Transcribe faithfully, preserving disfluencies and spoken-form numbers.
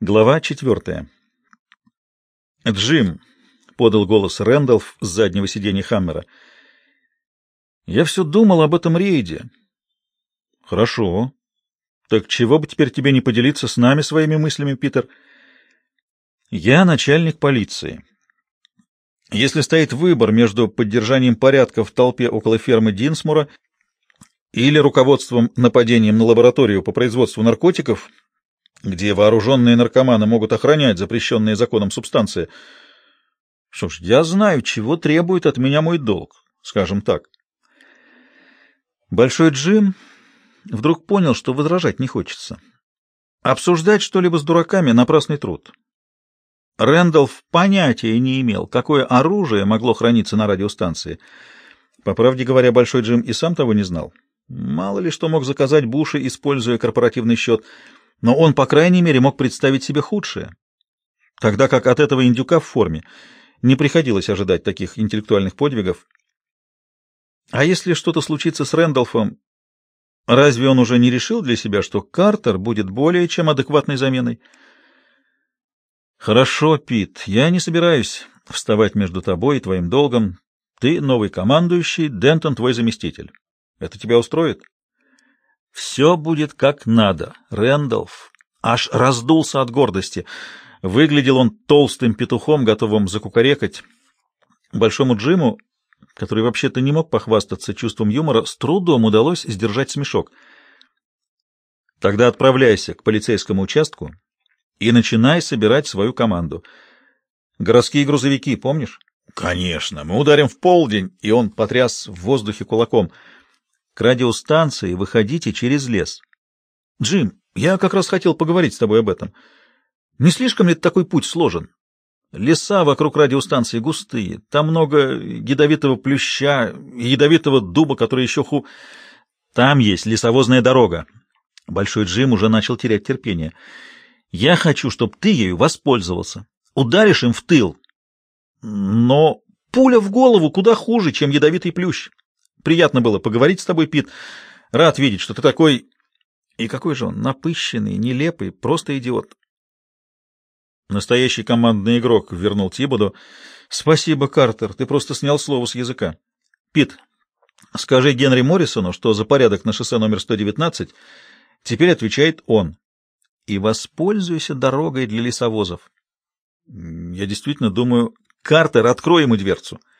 Глава четвертая. «Джим», — подал голос Рэндалф с заднего сиденья Хаммера, — «я все думал об этом рейде». «Хорошо. Так чего бы теперь тебе не поделиться с нами своими мыслями, Питер?» «Я начальник полиции. Если стоит выбор между поддержанием порядка в толпе около фермы Динсмура или руководством нападением на лабораторию по производству наркотиков, где вооруженные наркоманы могут охранять запрещенные законом субстанции. Что ж, я знаю, чего требует от меня мой долг, скажем так». Большой Джим вдруг понял, что возражать не хочется. Обсуждать что-либо с дураками — напрасный труд. Рэндалф понятия не имел, какое оружие могло храниться на радиостанции. По правде говоря, Большой Джим и сам того не знал. Мало ли что мог заказать Буши, используя корпоративный счет, но он, по крайней мере, мог представить себе худшее, тогда как от этого индюка в форме не приходилось ожидать таких интеллектуальных подвигов. А если что-то случится с Рэндалфом, разве он уже не решил для себя, что Картер будет более чем адекватной заменой? «Хорошо, Пит, я не собираюсь вставать между тобой и твоим долгом. Ты новый командующий, Дентон твой заместитель. Это тебя устроит?» «Все будет как надо». Рэндалф аж раздулся от гордости. Выглядел он толстым петухом, готовым закукарекать. Большому Джиму, который вообще-то не мог похвастаться чувством юмора, с трудом удалось сдержать смешок. «Тогда отправляйся к полицейскому участку и начинай собирать свою команду. Городские грузовики, помнишь?» «Конечно, мы ударим в полдень», и он потряс в воздухе кулаком. «К радиостанции выходите через лес». «Джим, я как раз хотел поговорить с тобой об этом. Не слишком ли такой путь сложен? Леса вокруг радиостанции густые, там много ядовитого плюща и ядовитого дуба, который еще ху... Там есть лесовозная дорога». Большой Джим уже начал терять терпение. «Я хочу, чтобы ты ею воспользовался. Ударишь им в тыл. Но пуля в голову куда хуже, чем ядовитый плющ. Приятно было поговорить с тобой, Пит. Рад видеть, что ты такой... И какой же он напыщенный, нелепый, просто идиот». Настоящий командный игрок, — вернул Тибоду. «Спасибо, Картер, ты просто снял слово с языка. Пит, скажи Генри Моррисону, что за порядок на шоссе номер сто девятнадцать теперь отвечает он. И воспользуйся дорогой для лесовозов». «Я действительно думаю...» «Картер, открой ему дверцу».